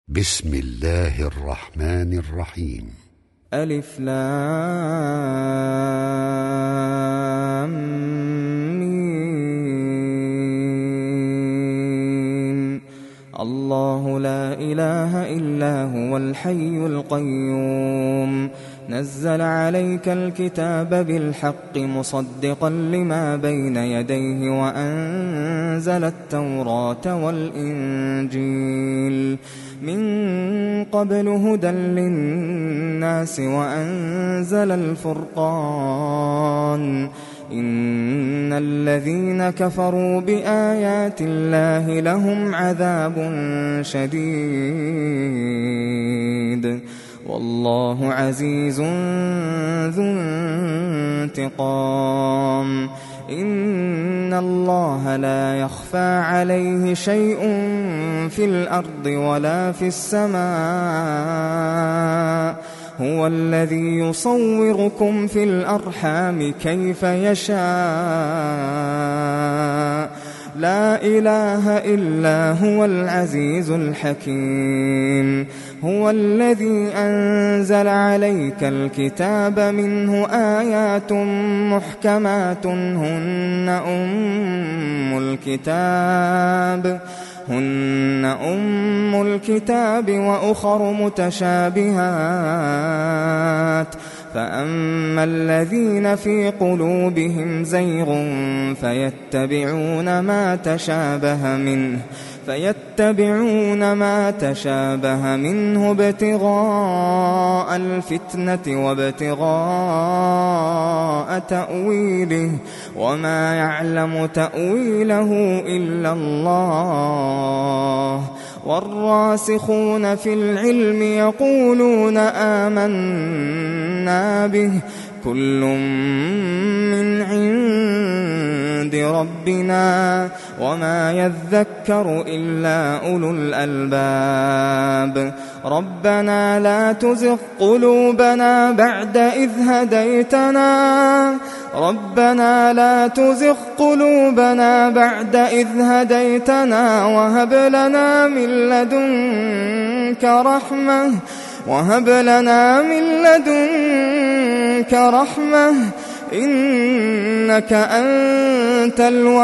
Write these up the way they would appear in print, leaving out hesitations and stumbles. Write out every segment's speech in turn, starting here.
بسم الله الرحمن الرحيم. ألف لام ميم. الله لا إله إلا هو الحي القيوم، نزل عليك الكتاب بالحق مصدقا لما بين يديه وأنزل التوراة والإنجيل من قبل هدى للناس وأنزل الفرقان. إن الذين كفروا بآيات الله لهم عذاب شديد والله عزيز ذو انتقام. إن الله لا يخفى عليه شيء في الأرض ولا في السماء، هو الذي يصوركم في الأرحام كيف يشاء. لا إله إلا هو العزيز الحكيم. هو الذي أنزل عليك الكتاب منه آيات محكمات هن أم الكتاب وأخر متشابهات، فأما الذين في قلوبهم زيغ فيتبعون ما تشابه منه ابتغاء الفتنة وابتغاء تأويله، وما يعلم تأويله إلا الله. والراسخون في العلم يقولون آمنا به كل من عند ربنا وما يذكر إلا أولو الألباب. ربنا لا تزغ قلوبنا بعد إذ هديتنا وهب لنا من لدنك رحمة إنك أنت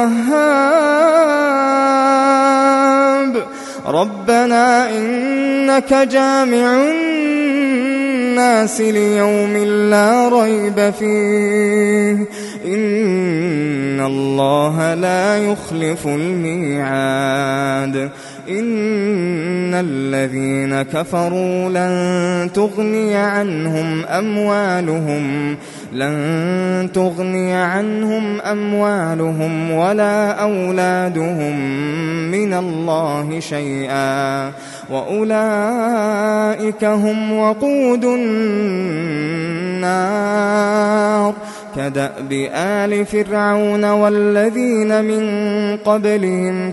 الوهاب. ربنا إنك جامع الناس ليوم لا ريب فيه إن الله لا يخلف الميعاد. إن الذين كفروا لن تغني عنهم أموالهم ولا أولادهم من الله شيئا وأولئك هم وقود النار. كدأب آل فرعون والذين من قبلهم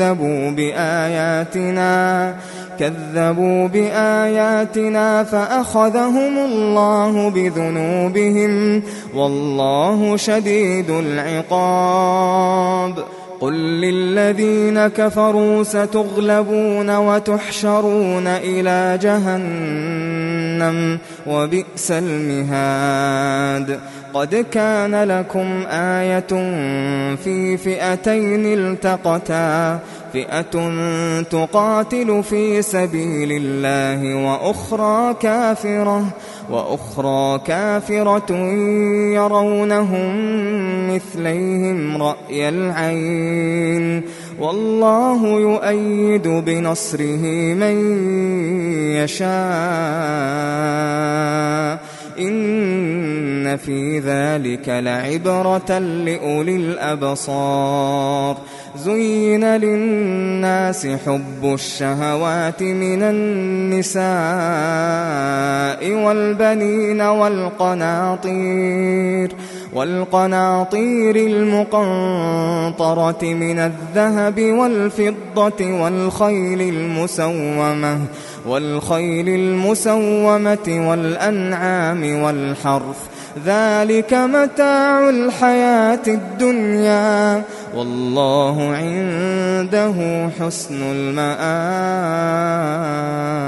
كذبوا بآياتنا فأخذهم الله بذنوبهم والله شديد العقاب. قل للذين كفروا ستغلبون وتحشرون إلى جهنم وبئس المهاد. قد كان لكم آية في فئتين التقتا، فئة تقاتل في سبيل الله وأخرى كافرة يرونهم مثليهم رأي العين والله يؤيد بنصره من يشاء. إن في ذلك لعبرة لأولي الأبصار. زين للناس حب الشهوات من النساء والبنين والقناطير المقنطرة من الذهب والفضة والخيل المسومة والأنعام والحرث، ذلك متاع الحياة الدنيا والله عنده حسن المآب.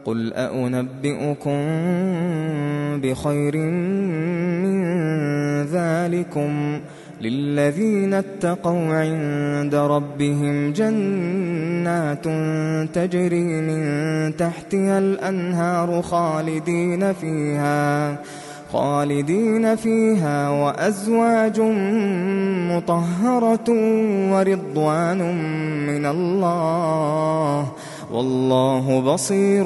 قل أنبئكم بخير من ذلكم للذين اتقوا عند ربهم جنات تجري من تحتها الأنهار خالدين فيها وأزواج مطهرة ورضوان من الله والله بصير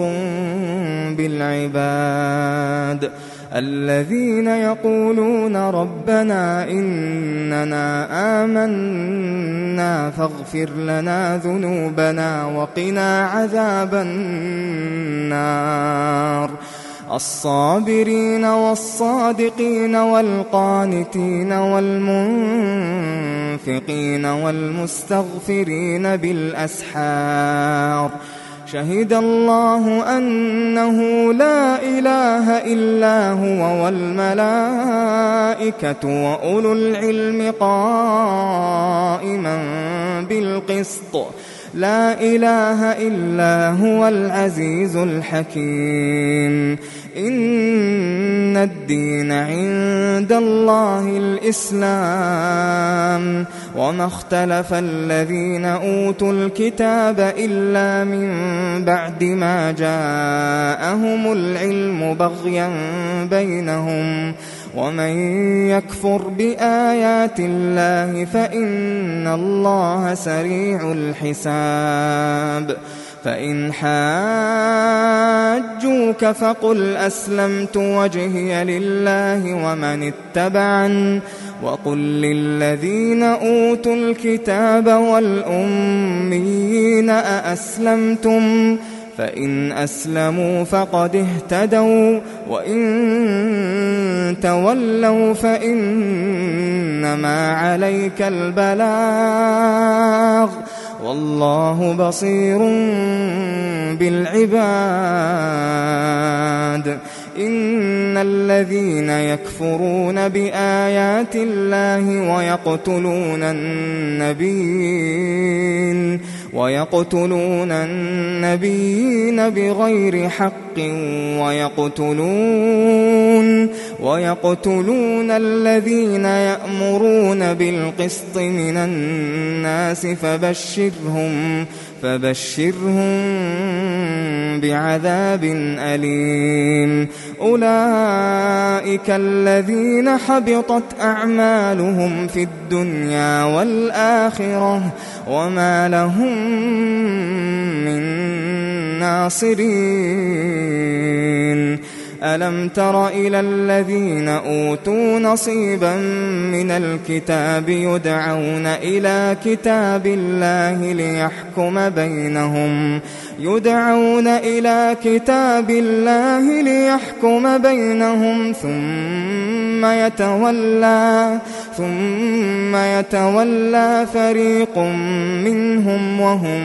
بالعباد. الذين يقولون ربنا إننا آمنا فاغفر لنا ذنوبنا وقنا عذاب النار. الصابرين والصادقين والقانتين والمنفقين والمستغفرين بالأسحار. شهد الله أنه لا إله إلا هو والملائكة وأولو العلم قائما بالقسط لا إله إلا هو العزيز الحكيم. إن الدين عند الله الإسلام وما اختلف الذين أوتوا الكتاب إلا من بعد ما جاءهم العلم بغيا بينهم ومن يكفر بآيات الله فإن الله سريع الحساب. فإن حاجوك فقل أسلمت وجهي لله ومن اتبعني وقل للذين أوتوا الكتاب والأميين أأسلمتم فإن أسلموا فقد اهتدوا وإن تولوا فإنما عليك البلاغ والله بصير بالعباد. إن الذين يكفرون بآيات الله ويقتلون النبيين بغير حق ويقتلون الذين يأمرون بالقسط من الناس فبشرهم بعذاب أليم. أولئك الذين حبطت أعمالهم في الدنيا والآخرة وما لهم من ناصرين. ألم تر إلى الذين أوتوا نصيبا من الكتاب يدعون إلى كتاب الله ليحكم بينهم ثم يتولى فريق منهم وهم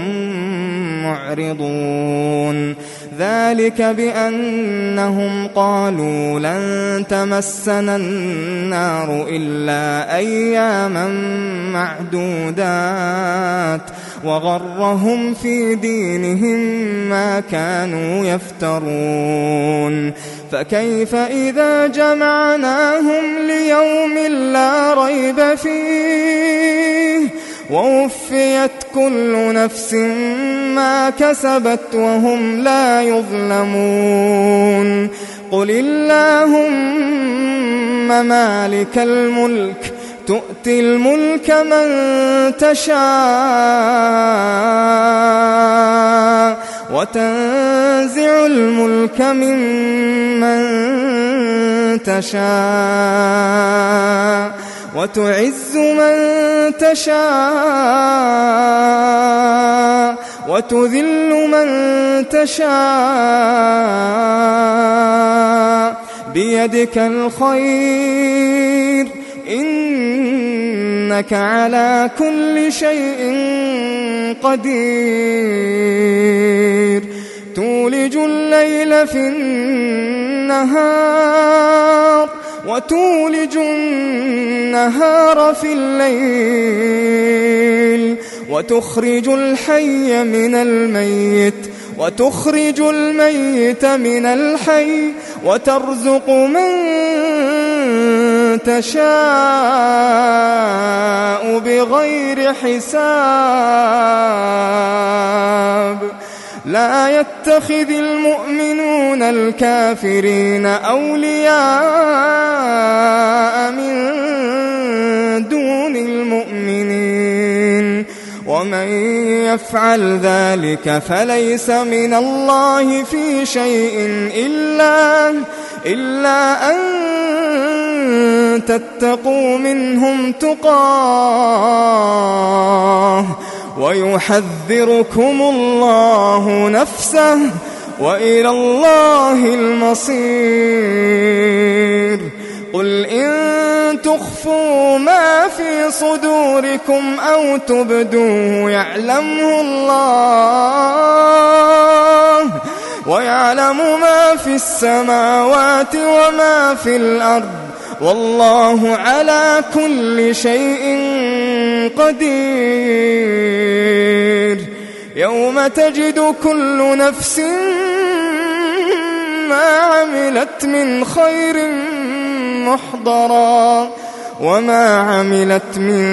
معرضون. ذلك بأنهم قالوا لن تمسنا النار إلا أياما معدودات وغرهم في دينهم ما كانوا يفترون. فكيف إذا جمعناهم ليوم لا ريب فيه ووفيت كل نفس ما كسبت وهم لا يظلمون. قل اللهم مالك الملك تؤتي الملك من تشاء وتنزع الملك ممن تشاء وتعز من تشاء وتذل من تشاء بيدك الخير إنك على كل شيء قدير. تولج الليل في النهار وتولج النهار في الليل وتخرج الحي من الميت وتخرج الميت من الحي وترزق من تشاء بغير حساب لا يتخذ المؤمنون الكافرين أولياء من دون المؤمنين ومن يفعل ذلك فليس من الله في شيء إلا أن تتقوا منهم تقاه ويحذركم الله نفسه وإلى الله المصير قل إن تخفوا ما في صدوركم أو تبدوه يعلمه الله ويعلم ما في السماوات وما في الأرض والله على كل شيء قدير يوم تجد كل نفس ما عملت من خير محضرا وما عملت من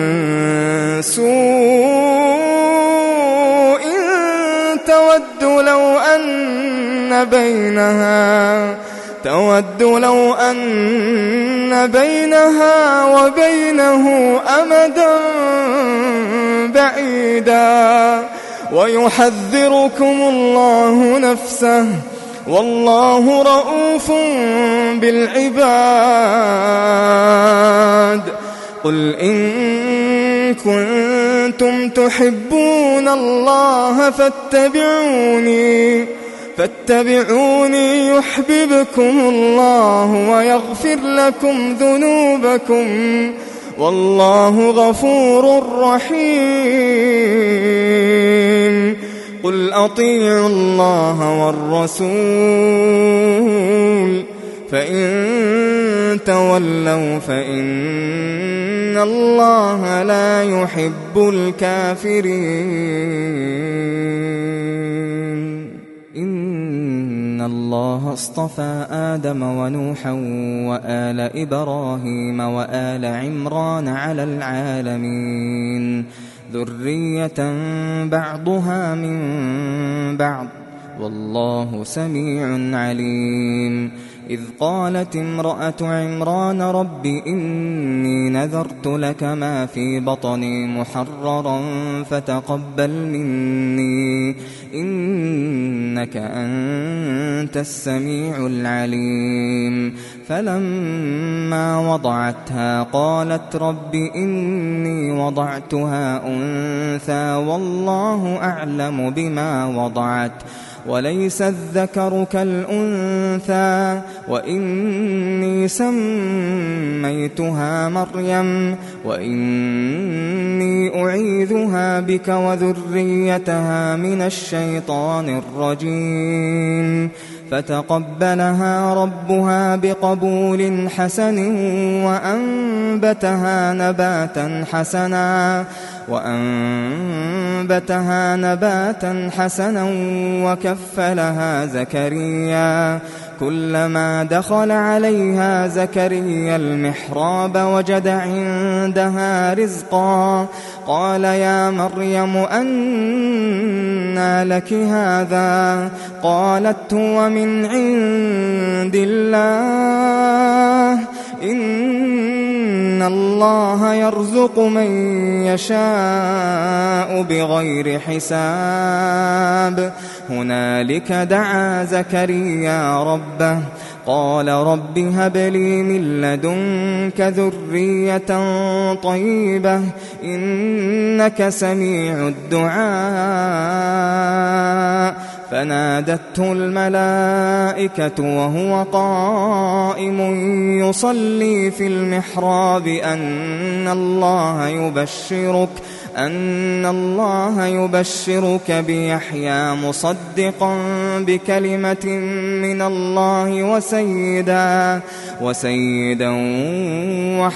سوء تود لو أن بينها وبينه أمدا بعيدا ويحذركم الله نفسه والله رؤوف بالعباد قل إن كنتم تحبون الله فاتبعوني يحببكم الله ويغفر لكم ذنوبكم والله غفور رحيم قل أطيعوا الله والرسول فإن تولوا فإن الله لا يحب الكافرين إن الله اصطفى آدم ونوحا وآل إبراهيم وآل عمران على العالمين ذرية بعضها من بعض والله سميع عليم إذ قالت امرأة عمران رب إني نذرت لك ما في بطني محررا فتقبل مني إنك أنت السميع العليم فلما وضعتها قالت رب إني وضعتها أنثى والله أعلم بما وضعت وليس الذكر كالأنثى وإني سميتها مريم وإني أعيذها بك وذريتها من الشيطان الرجيم فتقبلها ربها بقبول حسن وأنبتها نباتا حسنا وكفلها زكريا كلما دخل عليها زكريا المحراب وجد عندها رزقا قال يا مريم أنى لك هذا قالت هو من عند الله إن الله يرزق من يشاء بغير حساب هنالك دعا زكريا ربه قال رب هب لي من لدنك ذرية طيبة إنك سميع الدعاء فنادته الملائكة وهو قائم يصلي في المحراب أن الله يبشرك بيحيى مصدقا بكلمة من الله وسيدا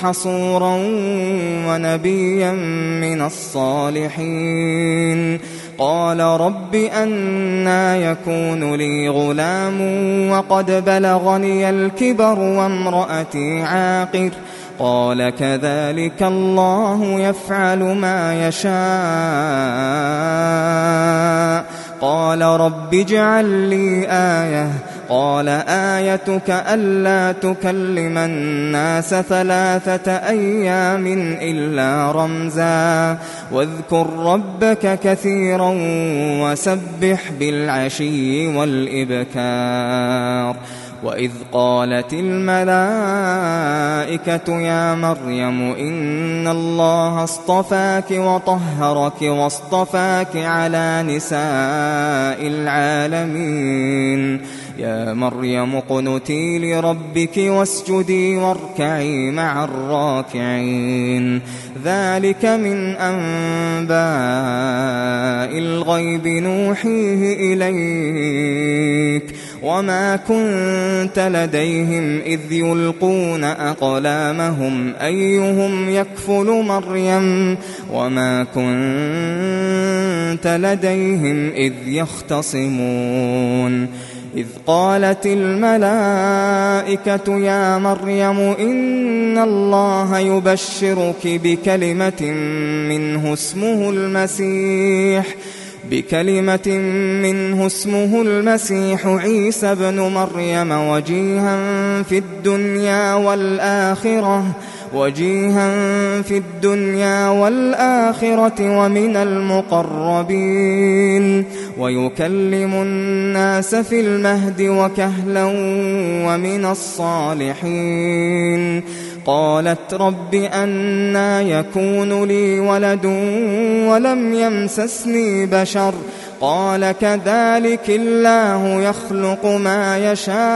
وحصورا ونبيا من الصالحين قال رب أنى يكون لي غلام وقد بلغني الكبر وامرأتي عاقر قال كذلك الله يفعل ما يشاء قال رب اجعل لي آية قال آيتك ألا تكلم الناس 3 أيام إلا رمزا واذكر ربك كثيرا وسبح بالعشي والإبكار وإذ قالت الملائكة يا مريم إن الله اصطفاك وطهرك واصطفاك على نساء العالمين يا مريم اقنتي لربك واسجدي واركعي مع الراكعين ذلك من أنباء الغيب نوحيه إليك وما كنت لديهم إذ يلقون أقلامهم أيهم يكفل مريم وما كنت لديهم إذ يختصمون إذ قالت الملائكة يا مريم إن الله يبشرك بكلمة منه اسمه المسيح عيسى ابن مريم وجيها في الدنيا والآخرة ومن المقربين ويكلم الناس في المهد وكهلا ومن الصالحين قالت رب أنى يكون لي ولد ولم يمسسني بشر قال كذلك الله يخلق ما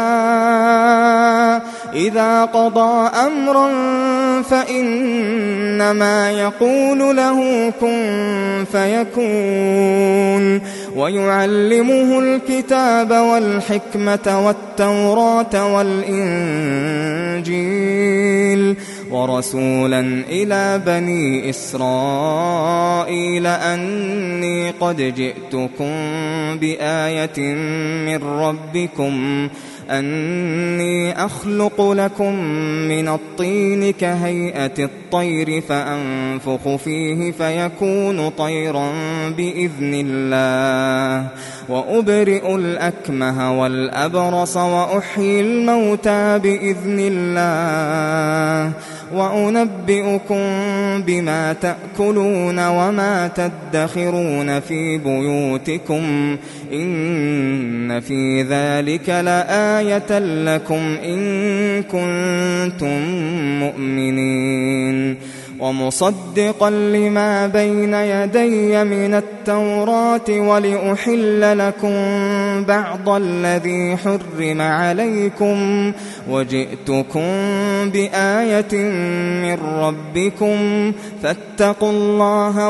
يشاء إذا قضى أمرا فإنما يقول له كن فيكون ويعلمه الكتاب والحكمة والتوراة والإنجيل ورسولا إلى بني إسرائيل أني قد جئتكم بآية من ربكم أني أخلق لكم من الطين كهيئة الطير فأنفخ فيه فيكون طيرا بإذن الله وأبرئ الأكمه والأبرص وأحيي الموتى بإذن الله وأنبئكم بما تأكلون وما تدخرون في بيوتكم إن في ذلك لآية لكم إن كنتم مؤمنين ومصدقا لما بين يدي من التوراة ولأحل لكم بعض الذي حرم عليكم وجئتكم بآية من ربكم فاتقوا الله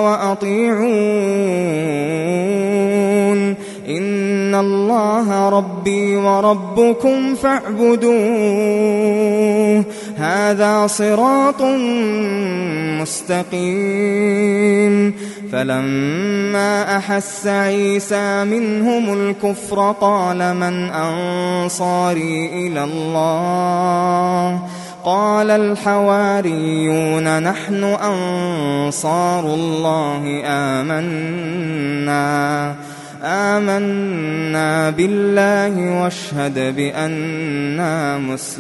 وأطيعون إن الله ربي وربكم فاعبدوه هذا صراط مستقيم فلما أحس عيسى منهم الكفر قال من أنصاري إلى الله قال الحواريون نحن أنصار الله آمنا بالله واشهد بأننا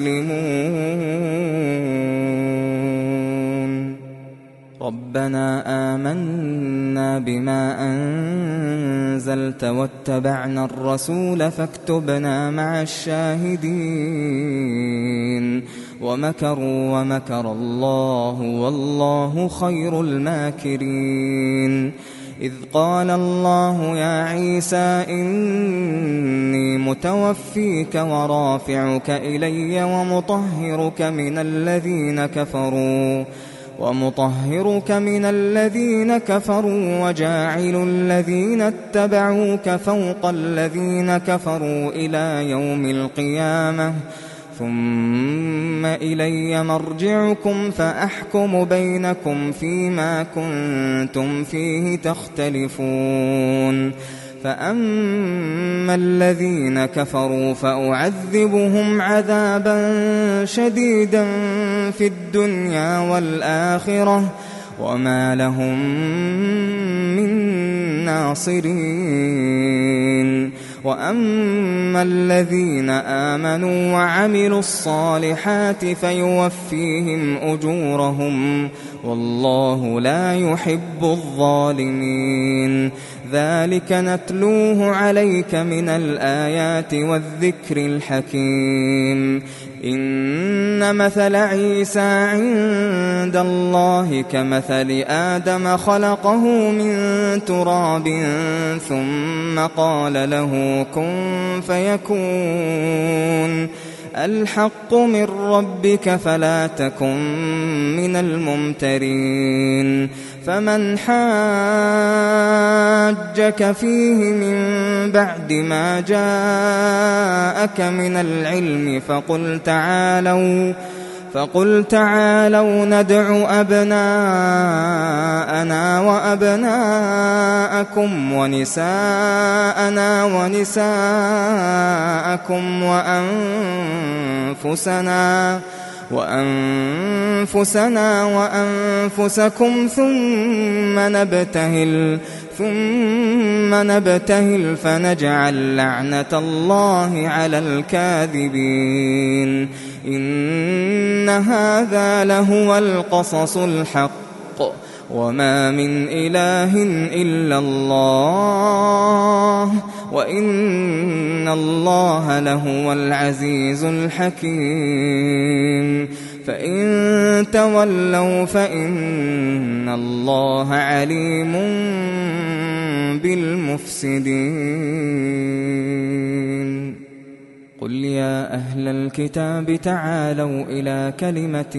مسلمون ربنا آمنا بما أنزلت واتبعنا الرسول فاكتبنا مع الشاهدين ومكروا ومكر الله والله خير الماكرين إذ قال الله يا عيسى إني متوفيك ورافعك إلي ومطهرك من الذين كفروا وجاعل الذين اتبعوك فوق الذين كفروا إلى يوم القيامة ثم إلي مرجعكم فأحكم بينكم فيما كنتم فيه تختلفون فأما الذين كفروا فأعذبهم عذابا شديدا في الدنيا والآخرة وما لهم من ناصرين وأما الذين آمنوا وعملوا الصالحات فيوفيهم أجورهم والله لا يحب الظالمين ذلك نتلوه عليك من الآيات والذكر الحكيم إن مثل عيسى عند الله كمثل آدم خلقه من تراب ثم قال له كن فيكون الحق من ربك فلا تكن من الممترين فمن حاجك فيه من بعد ما جاءك من العلم فقل تعالوا ندع أبناءنا وأبناءكم ونساءنا ونساءكم وأنفسنا وأنفسكم ثم نبتهل فنجعل لعنة الله على الكاذبين إن هذا لهو القصص الحق وما من إله إلا الله وإن الله لهو العزيز الحكيم فإن تولوا فإن الله عليم بالمفسدين قل يا أهل الكتاب تعالوا إلى كلمة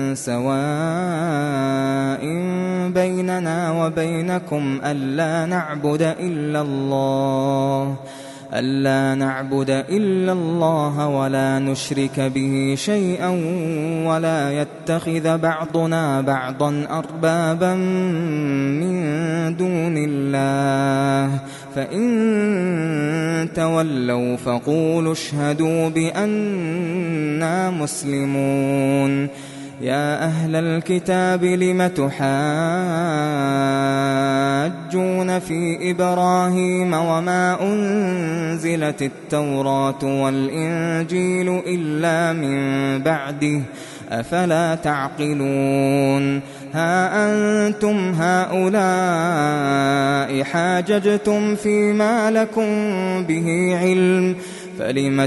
سواء بيننا وبينكم ألا نعبد إلا الله ولا نشرك به شيئا ولا يتخذ بعضنا بعضا أربابا من دون الله فإن تولوا فقولوا اشهدوا بأننا مسلمون يا أهل الكتاب لم تحاجون في إبراهيم وما أنزلت التوراة والإنجيل إلا من بعده أفلا تعقلون ها أنتم هؤلاء حاججتم فيما لكم به علم فلم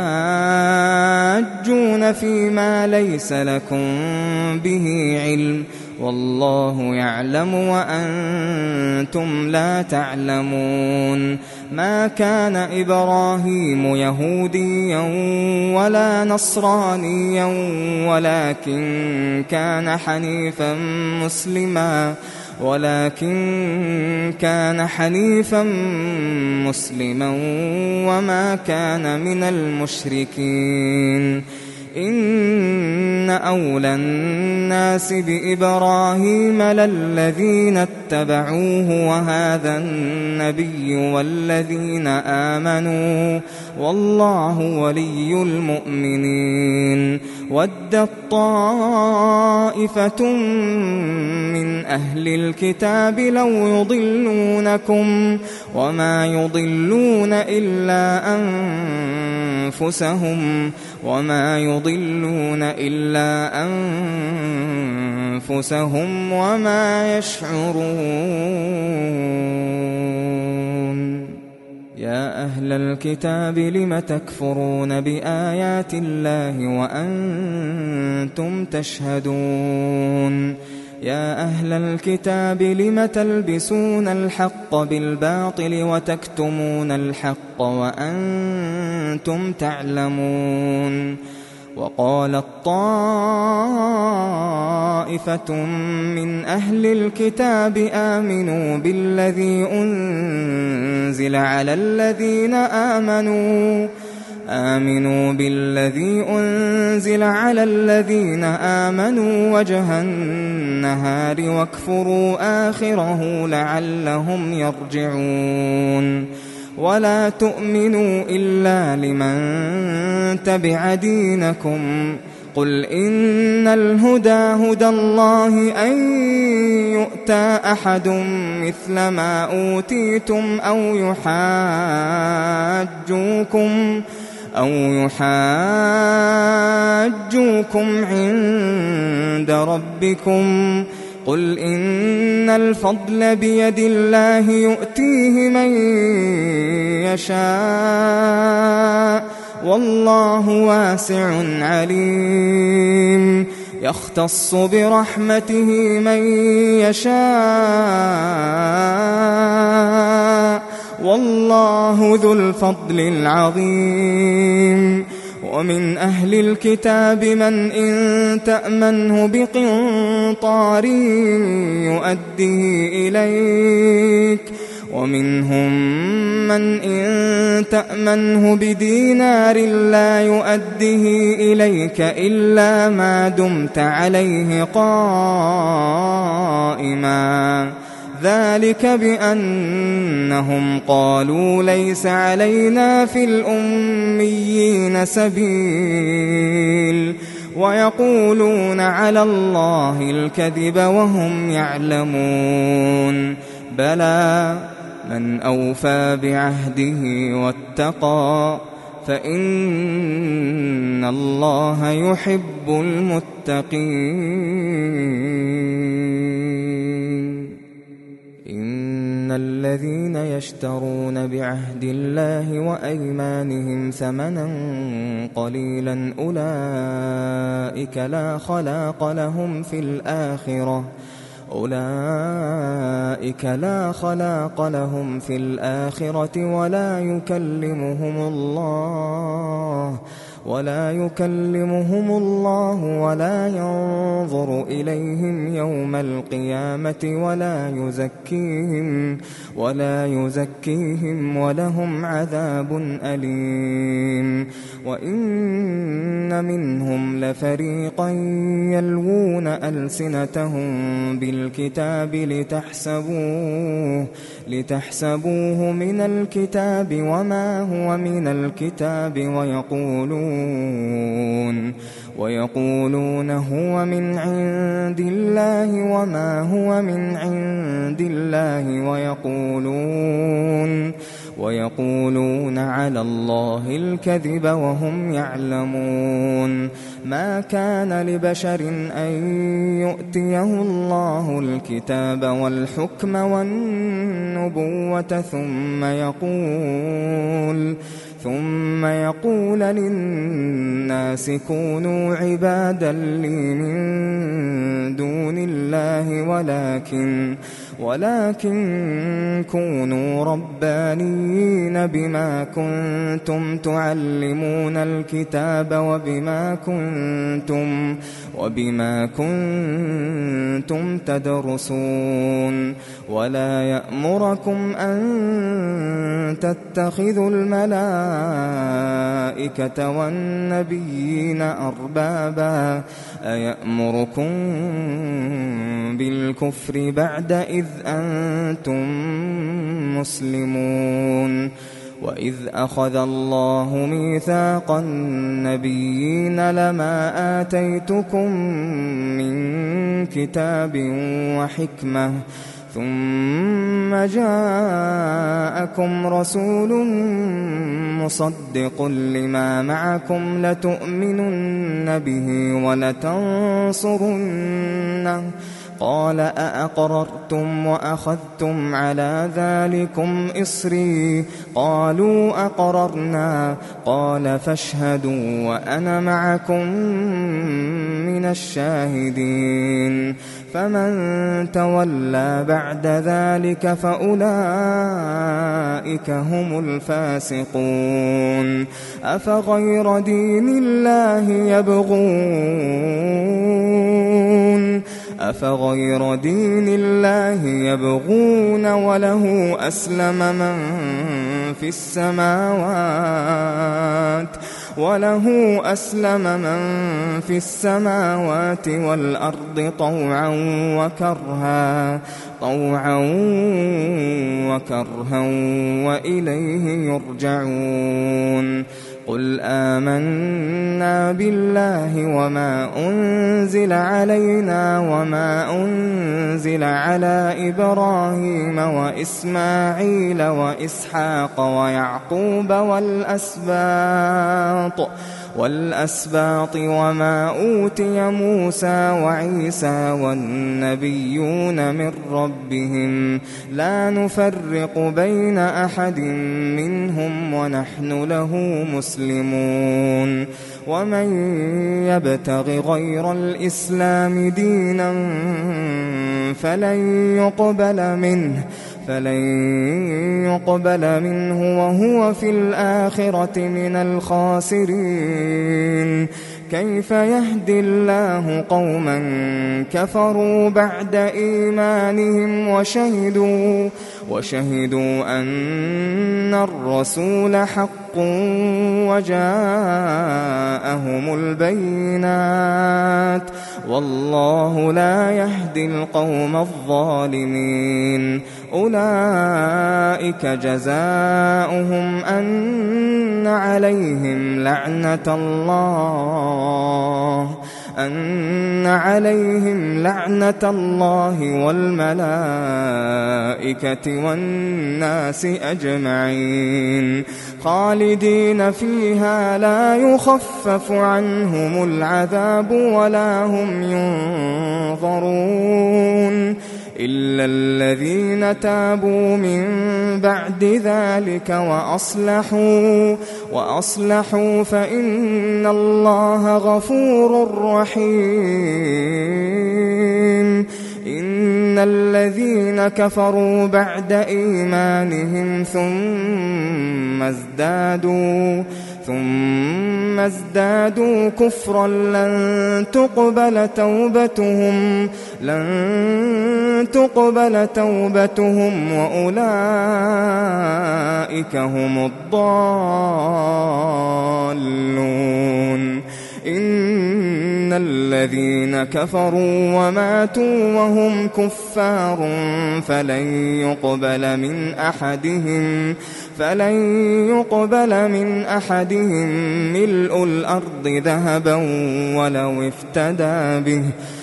تحاجون فيما ليس لكم به علم والله يعلم وأنتم لا تعلمون ما كان إبراهيم يهوديا ولا نصرانيا ولكن كان حنيفا مسلما وما كان من المشركين إن أولى الناس بإبراهيم للذين اتبعوه وهذا النبي والذين آمنوا والله ولي المؤمنين ودت طائفة من أهل الكتاب لو يضلونكم وما يضلون إلا أنفسهم وما يشعرون يا أهل الكتاب لم تكفرون بآيات الله وأنتم تشهدون يا أهل الكتاب لم تلبسون الحق بالباطل وتكتمون الحق وأنتم تعلمون وقالت طائفة من أهل الكتاب آمنوا بالذي أنزل على الذين آمنوا آمنوا بالذي أنزل على الذين آمنوا وجه النهار واكفروا آخره لعلهم يرجعون ولا تؤمنوا إلا لمن تبع دينكم قل إن الهدى هدى الله أن يؤتى أحد مثل ما أوتيتم أو يحاجوكم عند ربكم قل إن الفضل بيد الله يؤتيه من يشاء والله واسع عليم يختص برحمته من يشاء والله ذو الفضل العظيم ومن أهل الكتاب من إن تأمنه بقنطار يؤديه إليك ومنهم من إن تأمنه بدينار لا يؤديه إليك إلا ما دمت عليه قائما ذلك بأنهم قالوا ليس علينا في الأميين سبيل ويقولون على الله الكذب وهم يعلمون بلى من أوفى بعهده واتقى فإن الله يحب المتقين إن الذين يشترون بعهد الله وأيمانهم ثمنا قليلا أولئك لا خلاق لهم في الآخرة ولا يكلمهم الله ولا ينظر إليهم يوم القيامة ولا يزكيهم ولهم عذاب أليم وإن منهم لفريقا يلوون ألسنتهم بالكتاب لتحسبوه من الكتاب وما هو من الكتاب ويقولون هو من عند الله وما هو من عند الله ويقولون على الله الكذب وهم يعلمون ما كان لبشر أن يؤتيه الله الكتاب والحكم والنبوة ثم يقول للناس كونوا عبادا لي من دون الله ولكن كونوا ربانيين بما كنتم تعلمون الكتاب وبما كنتم تدرسون ولا يأمركم أن تتخذوا الملائكة والنبيين أربابا أيأمركم بالكفر بعد إذ أنتم مسلمون وإذ أخذ الله ميثاق النبيين لما آتيتكم من كتاب وحكمة ثم جاءكم رسول مصدق لما معكم لتؤمنن به ولتنصرنه قال أأقررتم وأخذتم على ذلكم إصري قالوا أقررنا قال فاشهدوا وأنا معكم من الشاهدين فمن تولى بعد ذلك فأولئك هم الفاسقون أفغير دين الله يبغون وله أسلم من في السماوات وله أسلم من في السماوات والأرض طوعا وكرها وإليه يرجعون قل آمنا بالله وما أنزل علينا وما أنزل على إبراهيم وإسماعيل وإسحاق ويعقوب والأسباط وما أوتي موسى وعيسى والنبيون من ربهم لا نفرق بين أحد منهم ونحن له مسلمون ومن يبتغ غير الإسلام دينا فلن يقبل منه وهو في الآخرة من الخاسرين كيف يهدي الله قوما كفروا بعد إيمانهم وشهدوا أن الرسول حق وجاءهم البينات والله لا يهدي القوم الظالمين أولئك جزاؤهم أن عليهم لعنة الله والملائكة والناس أجمعين خالدين فيها لا يخفف عنهم العذاب ولا هم ينظرون إلا الذين تابوا من بعد ذلك وأصلحوا فإن الله غفور رحيم إن الذين كفروا بعد إيمانهم ثم ازدادوا كفرا لن تقبل توبتهم وأولئك هم الضالون إن الذين كفروا وماتوا وهم كفار فلن يقبل من أحدهم ملء الأرض ذهبا ولو افتدى به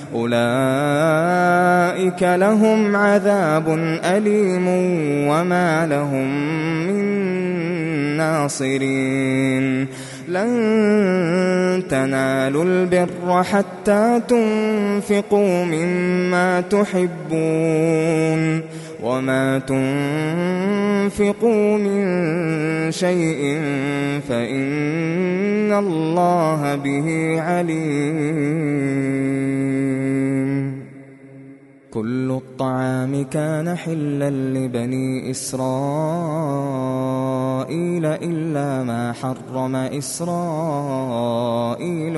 أولئك لهم عذاب أليم وما لهم من ناصرين لن تنالوا البر حتى تنفقوا مما تحبون وما تنفقوا من شيء فإن الله به عليم كل الطعام كان حلا لبني إسرائيل إلا ما حرم إسرائيل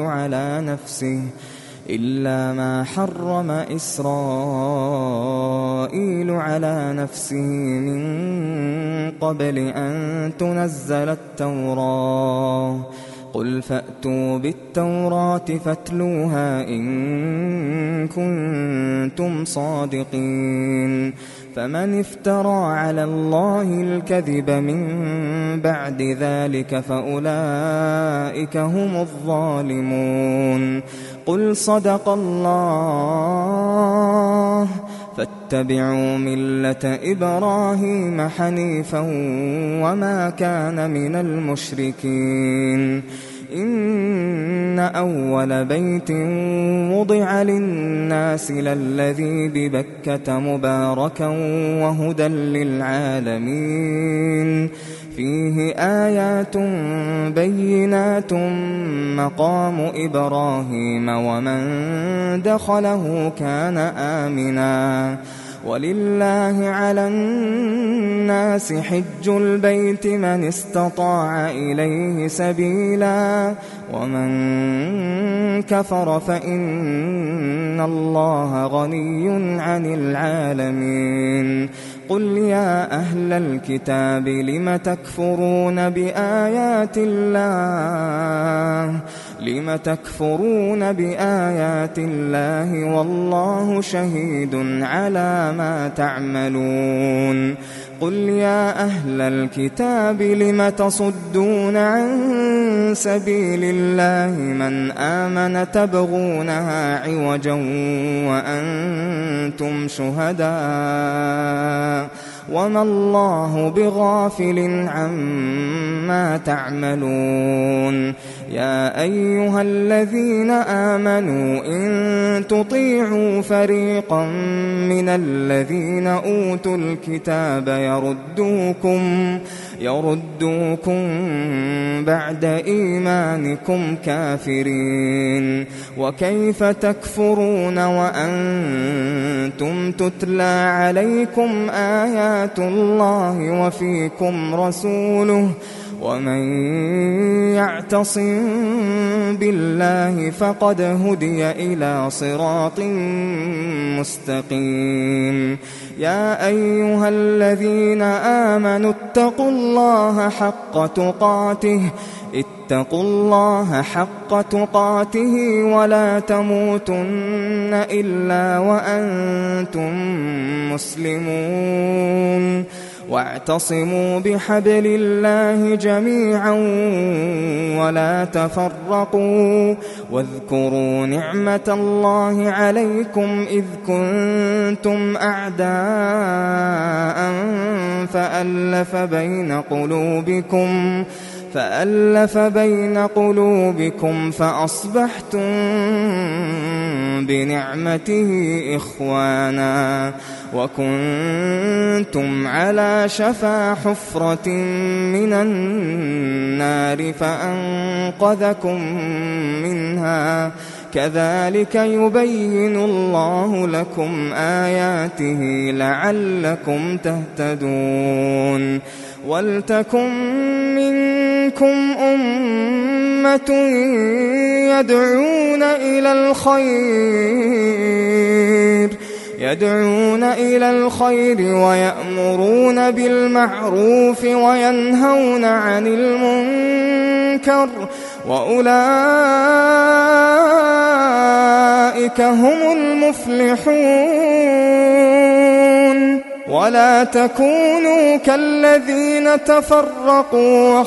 على نفسه من قبل أن تنزل التوراة قل فأتوا بالتوراة فاتلوها إن كنتم صادقين فمن افترى على الله الكذب من بعد ذلك فأولئك هم الظالمون قل صدق الله فاتبعوا ملة إبراهيم حنيفا وما كان من المشركين إن أول بيت وضع للناس للذي ببكة مباركا وهدى للعالمين فيه آيات بينات مقام إبراهيم ومن دخله كان آمنا ولله على الناس حج البيت من استطاع إليه سبيلا ومن كفر فإن الله غني عن العالمين قل يا أهل الكتاب لم تكفرون بآيات الله والله شهيد على ما تعملون قل يا أهل الكتاب لم تصدون عن سبيل الله من آمن تبغونها عوجا وأنتم شهداء وما الله بغافل عما تعملون يا أيها الذين آمنوا إن تطيعوا فريقا من الذين أوتوا الكتاب يردوكم بعد إيمانكم كافرين وكيف تكفرون وأنتم تتلى عليكم آيات الله وفيكم رسوله ومن يعتصم بالله فقد هدي إلى صراط مستقيم يا أيها الذين آمنوا اتقوا الله حق تقاته ولا تموتن إلا وأنتم مسلمون واعتصموا بحبل الله جميعا ولا تفرقوا واذكروا نعمة الله عليكم إذ كنتم أعداء فألف بين قلوبكم فأصبحتم بنعمته إخوانا وكنتم على شفا حفرة من النار فأنقذكم منها كذلك يبين الله لكم آياته لعلكم تهتدون ولتكن منكم أمة يدعون إلى الخير ويأمرون بالمعروف وينهون عن المنكر وأولئك هم المفلحون ولا تكونوا كالذين تفرقوا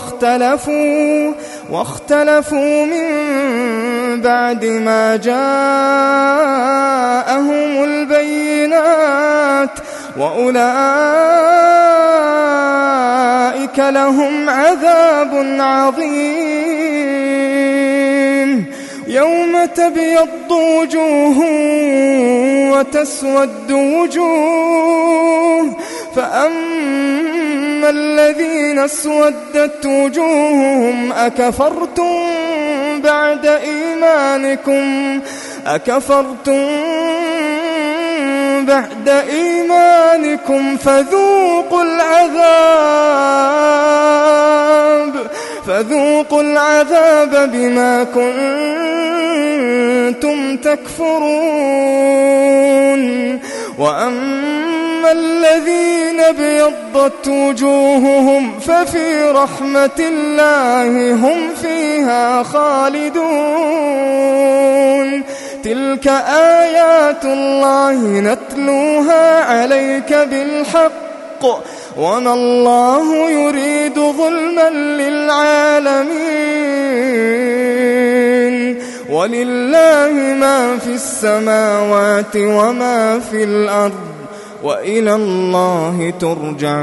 واختلفوا من بعد ما جاءهم البينات وأولئك لهم عذاب عظيم يوم تبيض وجوه وتسود وجوه فأما الذين اسودت وجوههم أكفرتم بعد إيمانكم فذوقوا العذاب بما كنتم تكفرون وأما الذين ابيضت وجوههم ففي رحمة الله هم فيها خالدون تلك آيات الله نتلوها عليك بالحق وما الله يريد ظلما للعالمين ولله ما في السماوات وما في الأرض وإلى الله ترجع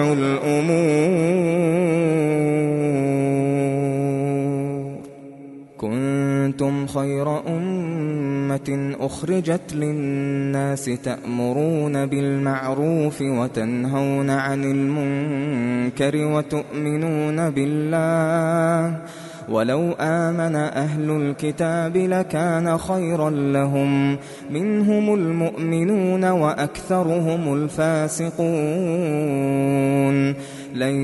الأمور كنتم خير أمة أخرجت للناس تأمرون بالمعروف وتنهون عن المنكر وتؤمنون بالله ولو آمن أهل الكتاب لكان خيرا لهم منهم المؤمنون وأكثرهم الفاسقون لن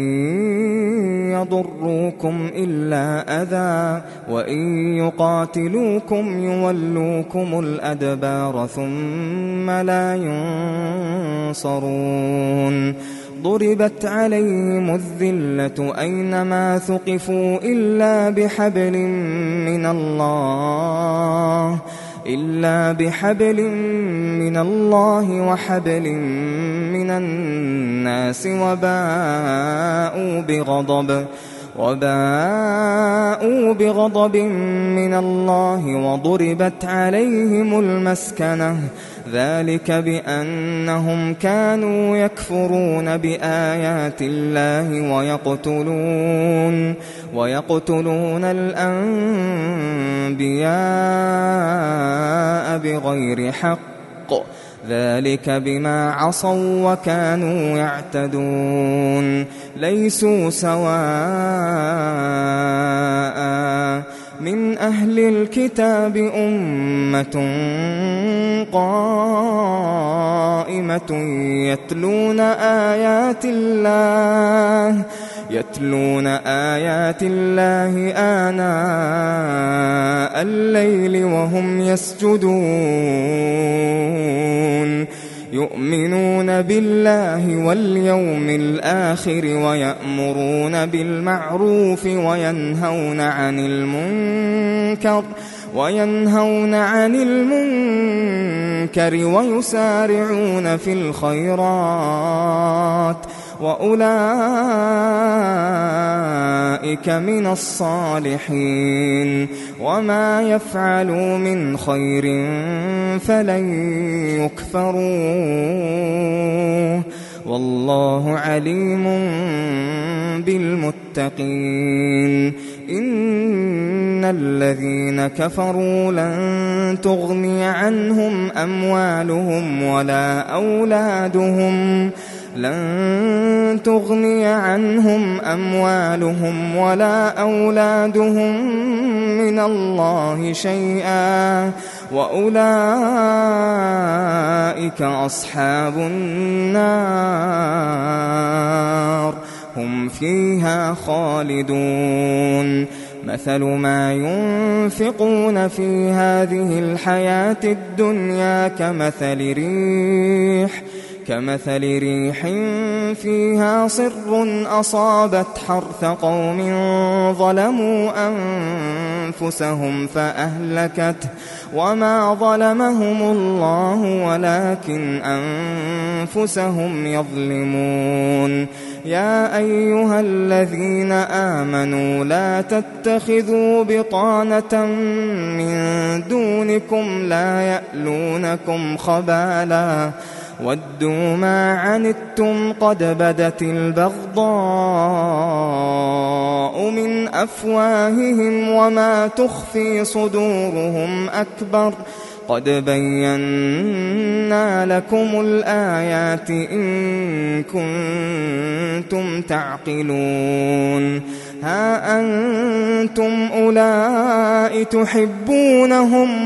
يضروكم إلا أذى وإن يقاتلوكم يولوكم الأدبار ثم لا ينصرون ضربت عليهم الذلة أينما ثقفوا إلا بحبل من الله وحبل من الناس وباءوا بغضب من الله وضربت عليهم المسكنة ذلك بأنهم كانوا يكفرون بآيات الله ويقتلون الأنبياء بغير حق ذلك بما عصوا وكانوا يعتدون ليسوا سواء من أهل الكتاب أمة قائمة يتلون آيات الله آناء الليل وهم يسجدون يؤمنون بالله واليوم الآخر ويأمرون بالمعروف وينهون عن المنكر ويسارعون في الخيرات وأولئك من الصالحين وما يفعلوا من خير فلن يكفروه والله عليم بالمتقين إن الذين كفروا لن تغني عنهم أموالهم ولا أولادهم من الله شيئا وأولئك أصحاب النار هم فيها خالدون مثل ما ينفقون في هذه الحياة الدنيا كمثل ريح فيها صر أصابت حرث قوم ظلموا أنفسهم فأهلكته وما ظلمهم الله ولكن أنفسهم يظلمون يا أيها الذين آمنوا لا تتخذوا بطانة من دونكم لا يألونكم خبالا ودوا ما عنتم قد بدت البغضاء من أفواههم وما تخفي صدورهم أكبر قد بينا لكم الآيات إن كنتم تعقلون ها أنتم أولئك تحبونهم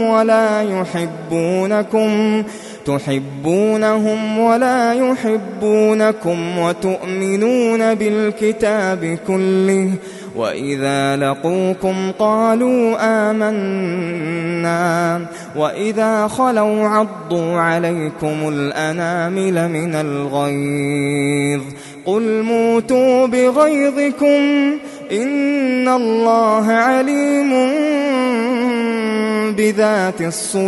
ولا يحبونكم وتؤمنون بالكتاب كله وإذا لقوكم قالوا آمنا وإذا خلوا عضوا عليكم الأنامل من الغيظ قل موتوا بغيظكم إن الله عليم بذات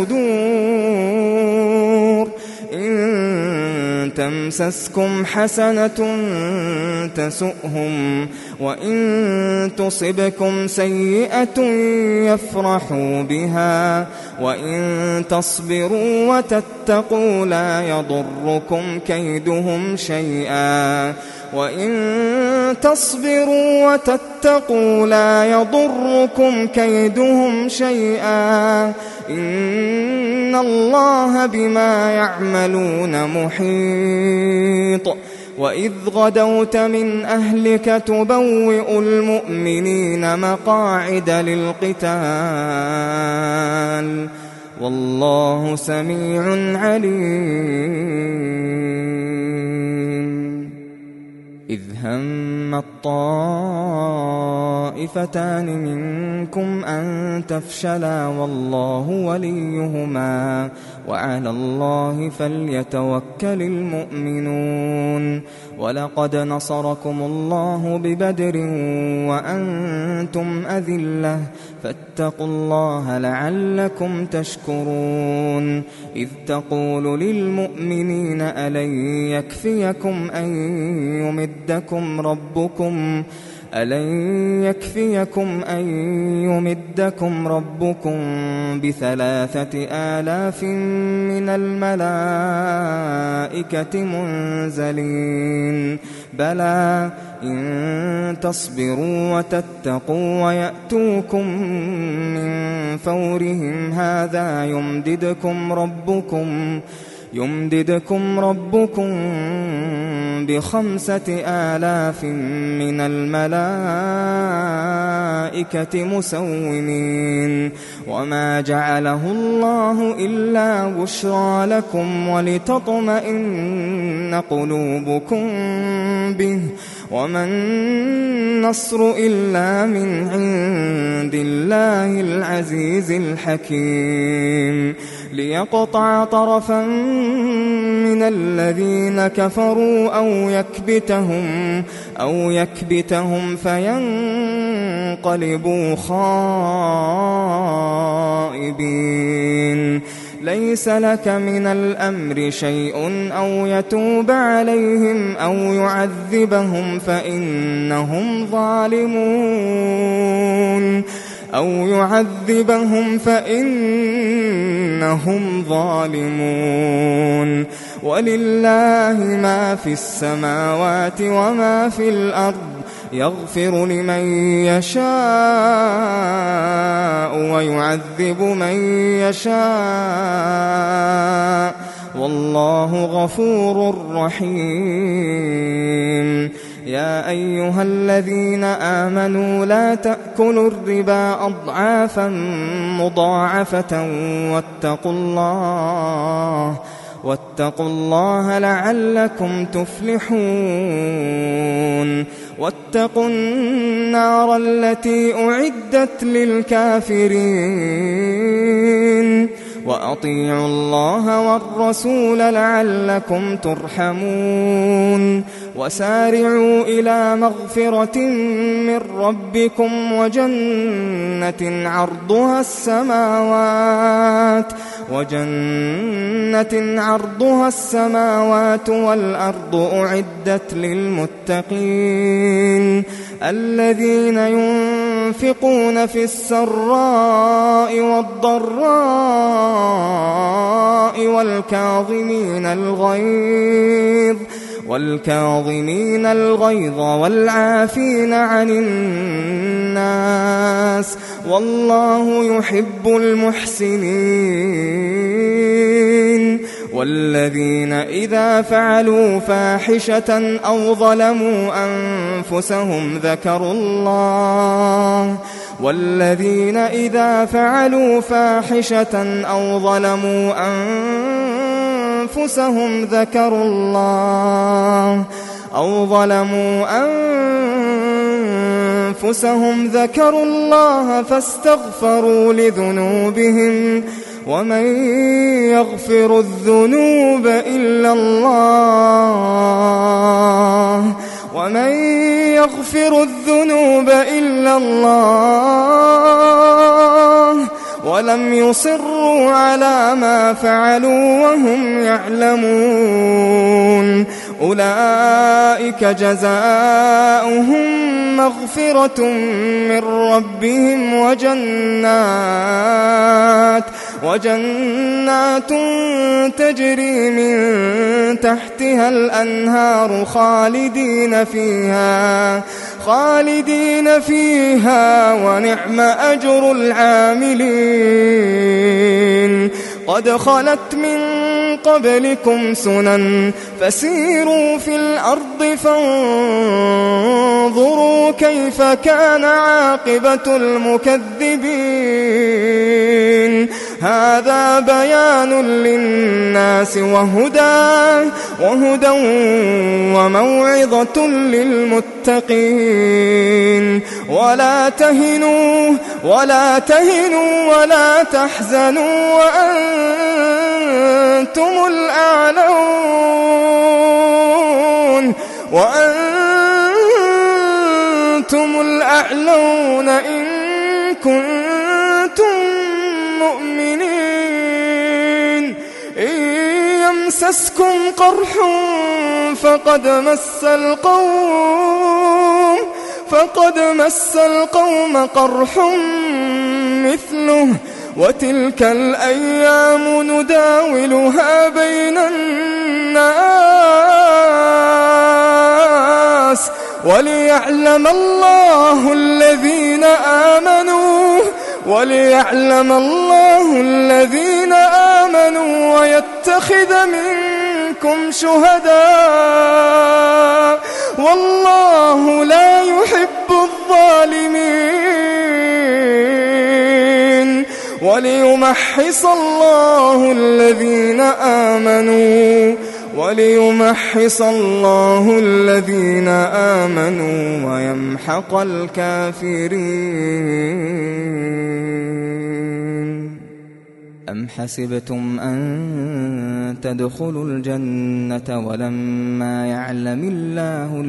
الصدور إن تمسسكم حسنة تسؤهم وإن تصبكم سيئة يفرحوا بها وإن تصبروا وتتقوا لا يضركم كيدهم شيئا إن الله بما يعملون محيط وإذ غدوت من أهلك تبوئ المؤمنين مقاعد للقتال والله سميع عليم. إذ هم الطائفتان طائفتان منكم أن تفشلا والله وليهما وعلى الله فليتوكل المؤمنون. ولقد نصركم الله ببدر وأنتم أذلة فاتقوا الله لعلكم تشكرون. إذ تقول للمؤمنين ألن يكفيكم أن يمدكم ربكم ب3,000 من الملائكة منزلين بلى إن تصبروا وتتقوا ويأتوكم من فورهم هذا يمددكم ربكم ب5,000 من الملائكة مسومين. وما جعله الله إلا بشرى لكم ولتطمئن قلوبكم به وما النصر إلا من عند الله العزيز الحكيم. ليقطع طرفا من الذين كفروا أو يكبتهم فينقلبوا خائبين. ليس لك من الأمر شيء أو يتوب عليهم أو يعذبهم فإنهم ظالمون. ولله ما في السماوات وما في الأرض يغفر لمن يشاء ويعذب من يشاء والله غفور رحيم. يا أيها الذين آمنوا لا تأكلوا الربا أضعافا مضاعفة واتقوا الله لعلكم تفلحون. واتقوا النار التي أعدت للكافرين وأطيعوا الله والرسول لعلكم ترحمون. وسارعوا إلى مغفرة من ربكم وجنة عرضها السماوات والأرض أعدت للمتقين الذين ينفقون في السراء والضراء والكاظمين الغيظ والعافين عن الناس والله يحب المحسنين. والذين إذا فعلوا فاحشة أو ظلموا أنفسهم ذكروا الله فاستغفروا لذنوبهم ومن يغفر الذنوب إلا الله ولم يصروا على ما فعلوا وهم يعلمون أولئك جزاؤهم مغفرة من ربهم وجنات تجري من تحتها الأنهار خالدين فيها ونعم أجر العاملين. قد خلت من قبلكم سنن فسيروا في الأرض فانظروا كيف كان عاقبة المكذبين. هذا بيان للناس وهدى وموعظة للمتقين. ولا تهنوا ولا تحزنوا وأنتم الأعلون إن كنتم مؤمنين. إن يمسسكم قرح فقد مس القوم قرح مثله، وتلك الأيام نداولها بين الناس وليعلم الله الذين آمنوا ويتخذ منكم شهداء والله لا يحب الظالمين. وليمحص الله الذين آمنوا ويمحق الكافرين. أم حسبتم أن تدخلوا الجنة ولما يعلم الله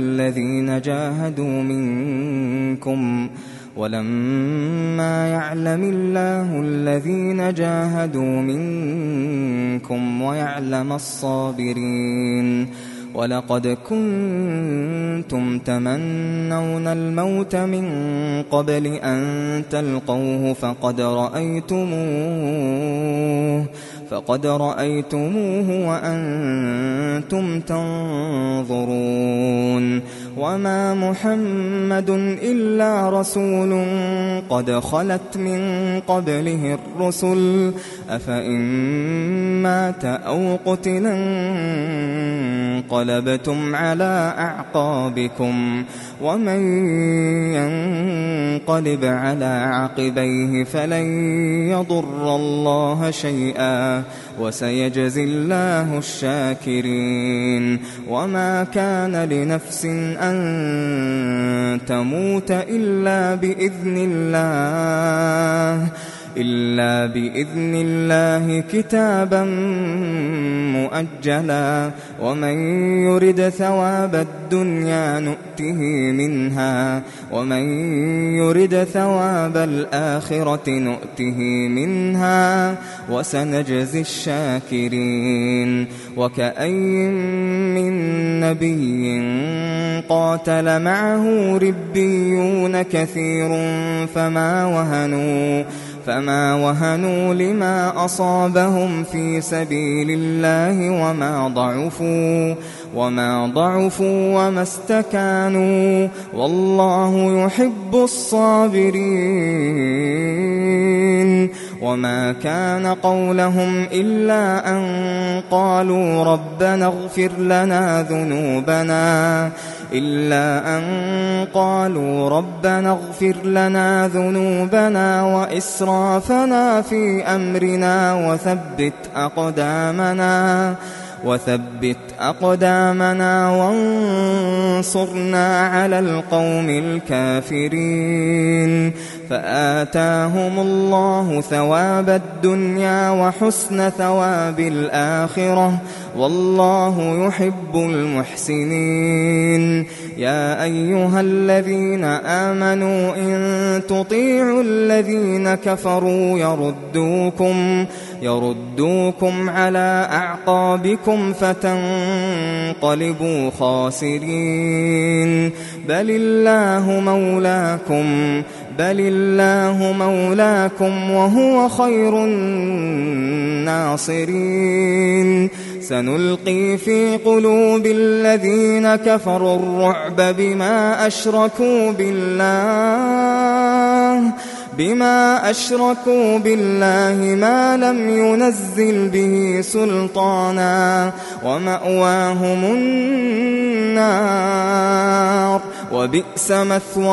الذين جاهدوا منكم ويعلم الصابرين. ولقد كنتم تمنون الموت من قبل أن تلقوه فقد رأيتموه وأنتم تنظرون. وما محمد إلا رسول قد خلت من قبله الرسل أفإن مات أو قتل انقلبتم على أعقابكم ومن ينقلب على عقبيه فلن يضر الله شيئا وسيجزي الله الشاكرين. وما كان لنفس أن تموت إلا بإذن الله كتابا مؤجلا. ومن يرد ثواب الدنيا نؤته منها ومن يرد ثواب الآخرة نؤته منها وسنجزي الشاكرين. وكأين من نبي قاتل معه ربيون كثير فما وهنوا لما أصابهم في سبيل الله وما ضعفوا وما استكانوا والله يحب الصابرين. وما كان قولهم إلا أن قالوا ربنا اغفر لنا ذنوبنا وإسرافنا في أمرنا وثبت أقدامنا وانصرنا على القوم الكافرين. فآتاهم الله ثواب الدنيا وحسن ثواب الآخرة والله يحب المحسنين. يا أيها الذين آمنوا إن تطيعوا الذين كفروا يردوكم على أعقابكم فتنقلبوا خاسرين. بل الله مولاكم وهو خير الناصرين. سنلقي في قلوب الذين كفروا الرعب بما أشركوا بالله ما لم ينزل به سلطانا ومأواهم النار وبئس مثوى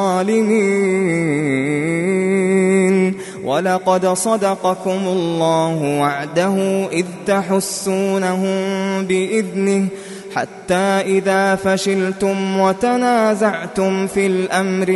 الظالمين. ولقد صدقكم الله وعده إذ تحسونهم بإذنه حتى إذا فشلتم وتنازعتم في الأمر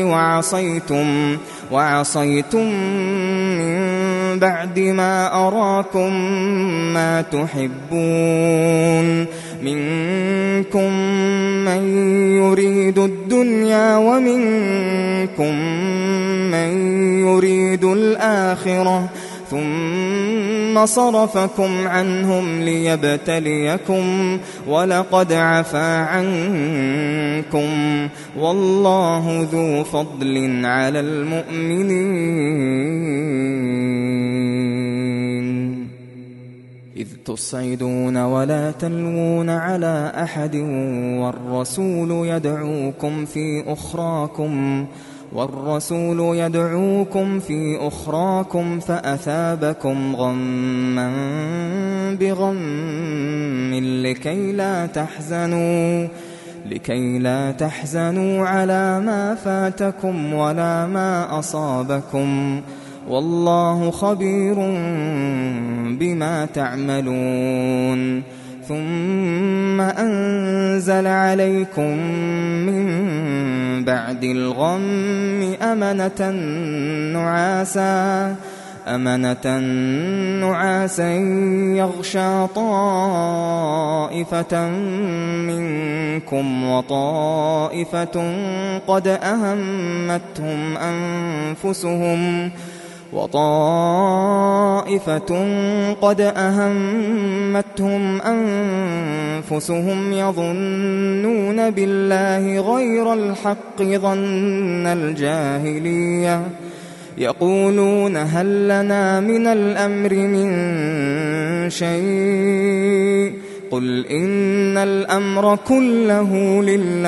وعصيتم من بعد ما أراكم ما تحبون منكم من يريد الدنيا ومنكم من يريد الآخرة ثم صرفكم عنهم ليبتليكم ولقد عفا عنكم والله ذو فضل على المؤمنين إذ تصعدون ولا تلوون على أحد والرسول يدعوكم في أخراكم فأثابكم غما بغم لكي لا تحزنوا على ما فاتكم ولا ما أصابكم والله خبير بما تعملون ثم أنزل عليكم من بعد الغم أمنة نعاسا يغشى طائفة منكم وطائفة قد أهمتهم أنفسهم يظنون بالله غير الحق ظن الجاهلية يقولون هل لنا من الأمر من شيء قل إن الأمر كله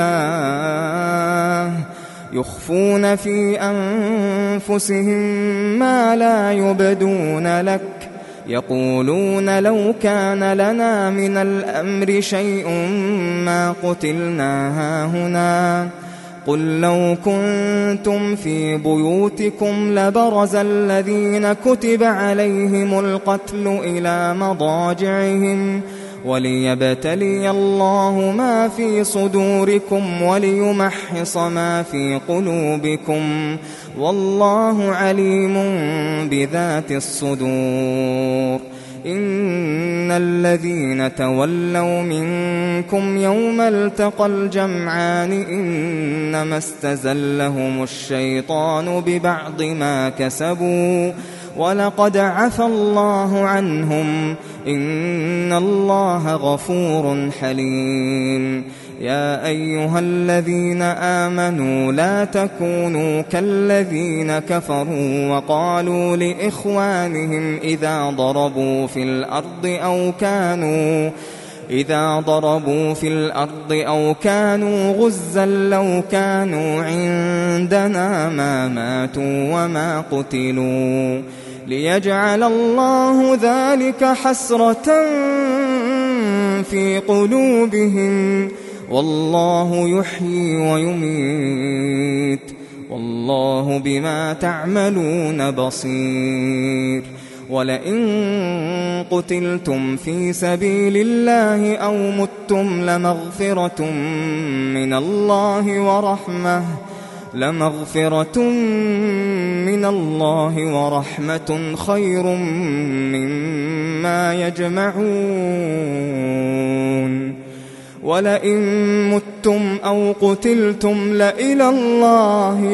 لله يخفون في أنفسهم ما لا يبدون لك يقولون لو كان لنا من الأمر شيء ما قتلنا هاهنا قل لو كنتم في بيوتكم لبرز الذين كتب عليهم القتل إلى مضاجعهم وليبتلي الله ما في صدوركم وليمحص ما في قلوبكم والله عليم بذات الصدور إن الذين تولوا منكم يوم التقى الجمعان إنما استزلهم الشيطان ببعض ما كسبوا ولقد عفى الله عنهم إن الله غفور حليم يا أيها الذين آمنوا لا تكونوا كالذين كفروا وقالوا لإخوانهم إذا ضربوا في الأرض أو كانوا غزا لو كانوا عندنا ما ماتوا وما قتلوا ليجعل الله ذلك حسرة في قلوبهم والله يحيي ويميت والله بما تعملون بصير ولئن قتلتم في سبيل الله أو متم لمغفرة من الله ورحمة خير مما يجمعون ولئن متم أو قتلتم لإلى الله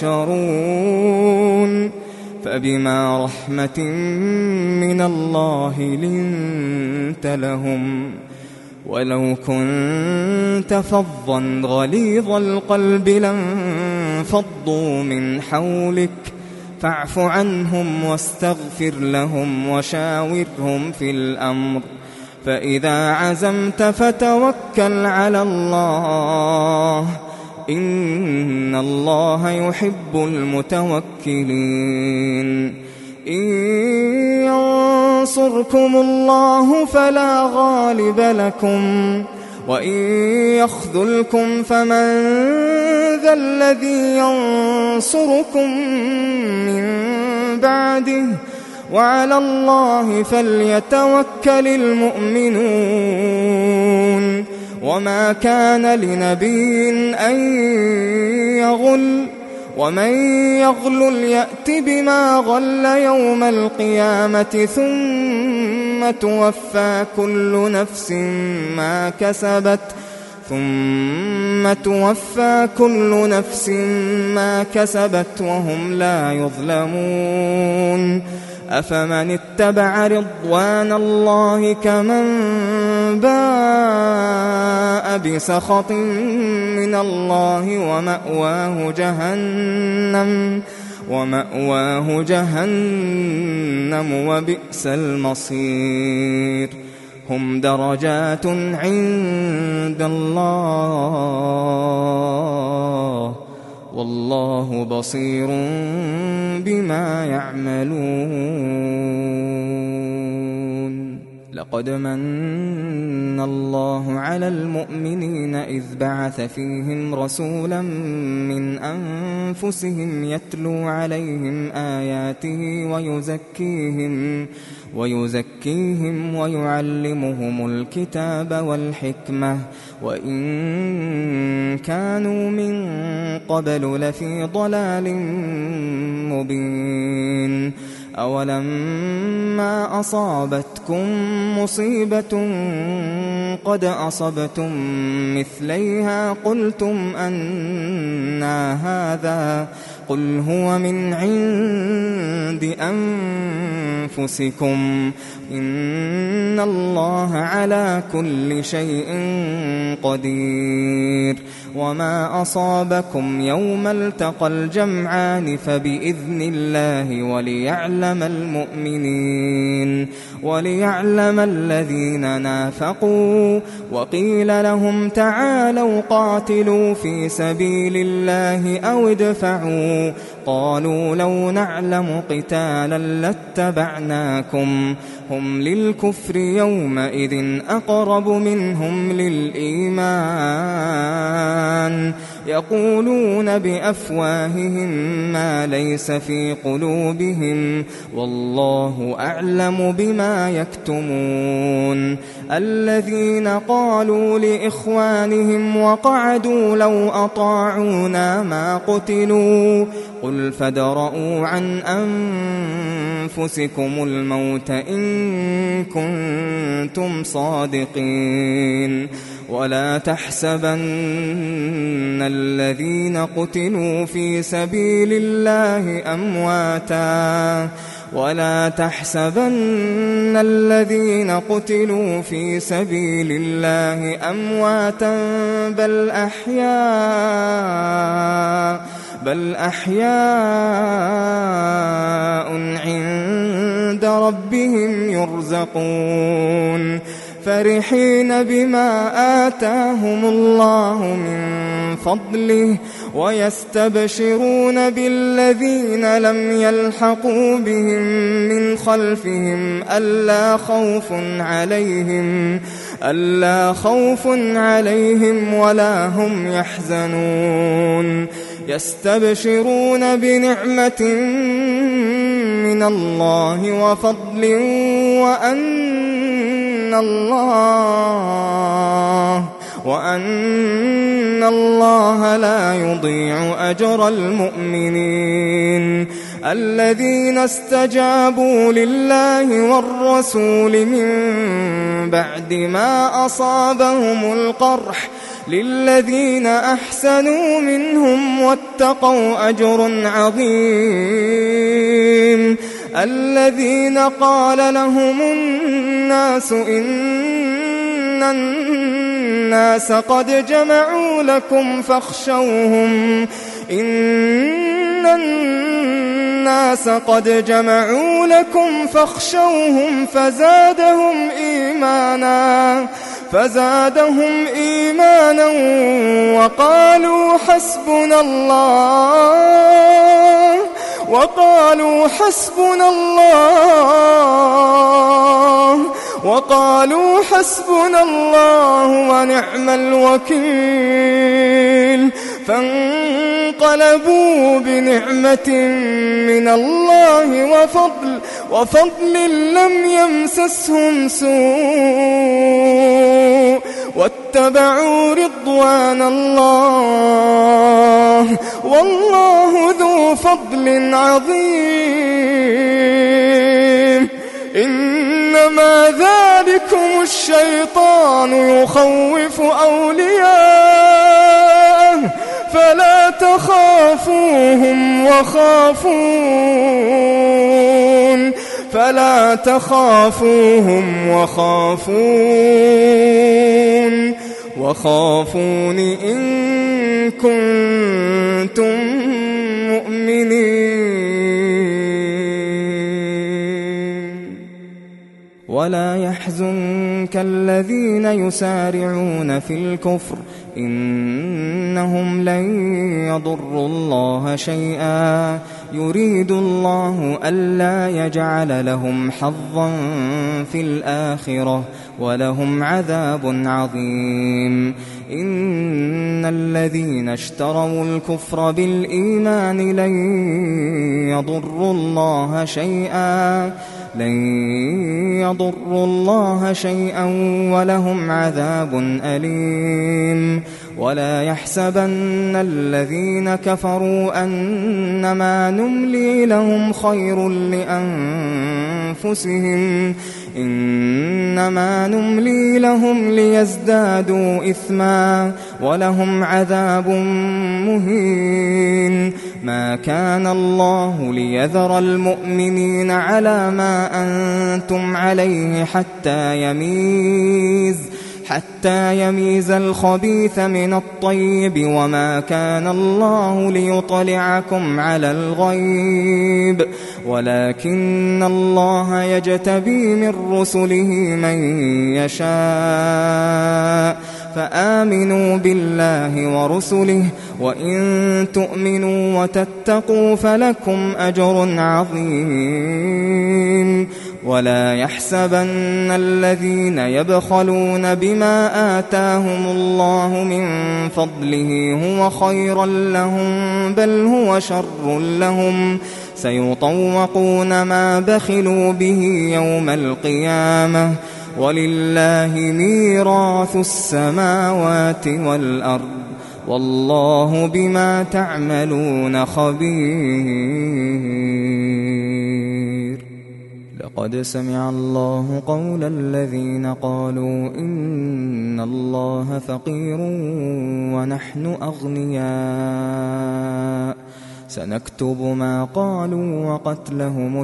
تحشرون فبما رحمة من الله لنت لهم ولو كنت فظا غليظ القلب لانفضوا من حولك فاعف عنهم واستغفر لهم وشاورهم في الأمر فإذا عزمت فتوكل على الله إن الله يحب المتوكلين إن ينصركم الله فلا غالب لكم وإن يخذلكم فمن ذا الذي ينصركم من بعده وعلى الله فليتوكل المؤمنون وما كان لنبي أن يغل ومن يغل يأت بما غل يوم القيامة ثم توفى كل نفس ما كسبت وهم لا يظلمون. أفمن اتبع رضوان الله كمن باء بسخط من الله ومأواه جهنم وبئس المصير. هم درجات عند الله والله بصير بما يعملون. لقد من الله على المؤمنين إذ بعث فيهم رسولا من أنفسهم يتلو عليهم آياته ويزكيهم ويعلمهم الكتاب والحكمة وإن كانوا من قبل لفي ضلال مبين. أولما أصابتكم مصيبة قد أصبتم مثليها قلتم أنى هذا قل هو من عند أنفسكم إن الله على كل شيء قدير. وما أصابكم يوم التقى الجمعان فبإذن الله وليعلم الذين نافقوا. وقيل لهم تعالوا قاتلوا في سبيل الله أو ادفعوا قالوا لو نعلم قتالا لاتبعناكم هم للكفر يومئذ أقرب منهم للإيمان يقولون بأفواههم ما ليس في قلوبهم والله أعلم بما يكتمون. الذين قالوا لإخوانهم وقعدوا لو أطاعونا ما قتلوا قل فادرءوا عن أنفسكم الموت إن كنتم صادقين. ولا تحسبن الذين قتلوا في سبيل الله أمواتا بل أحياء عند ربهم يرزقون فرحين بما آتاهم الله من فضله ويستبشرون بالذين لم يلحقوا بهم من خلفهم ألا خوف عليهم ولا هم يحزنون. يستبشرون بنعمة من الله وفضل وأن الله لا يضيع أجر المؤمنين. الذين استجابوا لله والرسول من بعد ما أصابهم القرح للذين أحسنوا منهم واتقوا أجر عظيم. الذين قال لهم الناس إن الناس قد جمعوا لكم فاخشوهم فزادهم إيمانا وقالوا حسبنا الله ونعم الوكيل. فانقلبوا بنعمة من الله وفضل لم يمسسهم سوء واتبعوا رضوان الله والله ذو فضل عظيم. إنما ذلكم الشيطان يخوف أولياءه فلا تخافوهم وخافون إن كنتم مؤمنين. ولا يحزنك الذين يسارعون في الكفر إنهم لن يضروا الله شيئا يريد الله ألا يجعل لهم حظا في الآخرة ولهم عذاب عظيم. إن الذين اشتروا الكفر بالإيمان لن يضروا الله شيئا ولهم عذاب أليم. ولا يحسبن الذين كفروا أنما نملي لهم خير لأنفسهم إنما نملي لهم ليزدادوا إثما ولهم عذاب مهين. ما كان الله ليذر المؤمنين على ما أنتم عليه حتى يميز الخبيث من الطيب وما كان الله ليطلعكم على الغيب ولكن الله يجتبي من رسله من يشاء فآمنوا بالله ورسله وإن تؤمنوا وتتقوا فلكم أجر عظيم. ولا يحسبن الذين يبخلون بما آتاهم الله من فضله هو خيرا لهم بل هو شر لهم سيطوقون ما بخلوا به يوم القيامة ولله ميراث السماوات والأرض والله بما تعملون خبير. لقد سمع الله قول الذين قالوا إن الله فقير ونحن أغنياء سنكتب ما قالوا وقتلهم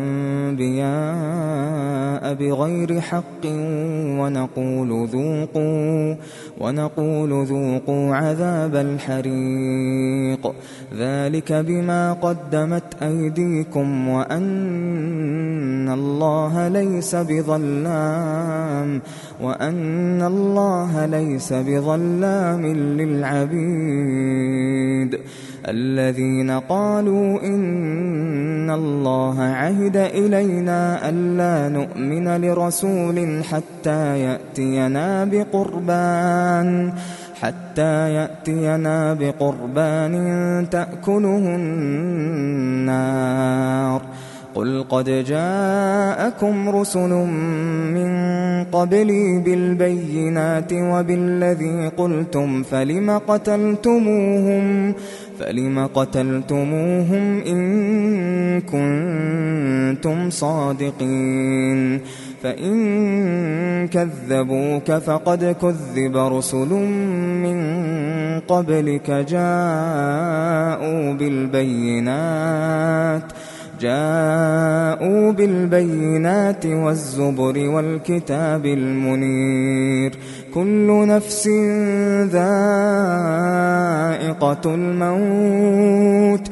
الأنبياء بغير حق ونقول ذوقوا عذاب الحريق ذلك بما قدمت أيديكم وأن الله ليس بظلام للعبيد. الذين قالوا إن الله عهد إلينا ألا نؤمن لرسول حتى يأتينا بقربان تأكله النار قل قد جاءكم رسل من قبلي بالبينات وبالذي قلتم فلم قتلتموهم إن كنتم صادقين. فإن كذبوك فقد كذب رسل من قبلك جاءوا بالبينات والزبر والكتاب المنير كل نفس ذائقة الموت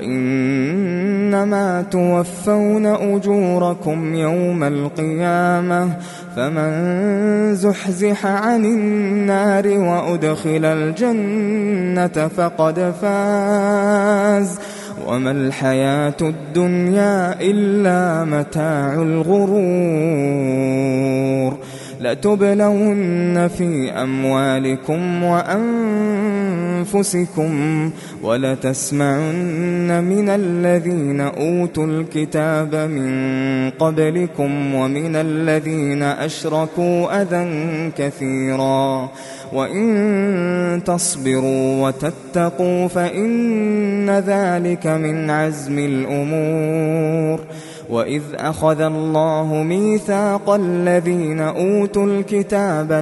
وإنما توفون أجوركم يوم القيامة فمن زحزح عن النار وأدخل الجنة فقد فاز وما الحياة الدنيا إلا متاع الغرور. لتبلون في أموالكم وأنفسكم أنفسكم ولتسمعن من الذين أوتوا الكتاب من قبلكم ومن الذين أشركوا أذى كثيرا وإن تصبروا وتتقوا فإن ذلك من عزم الأمور. وإذ أخذ الله ميثاق الذين أوتوا الكتاب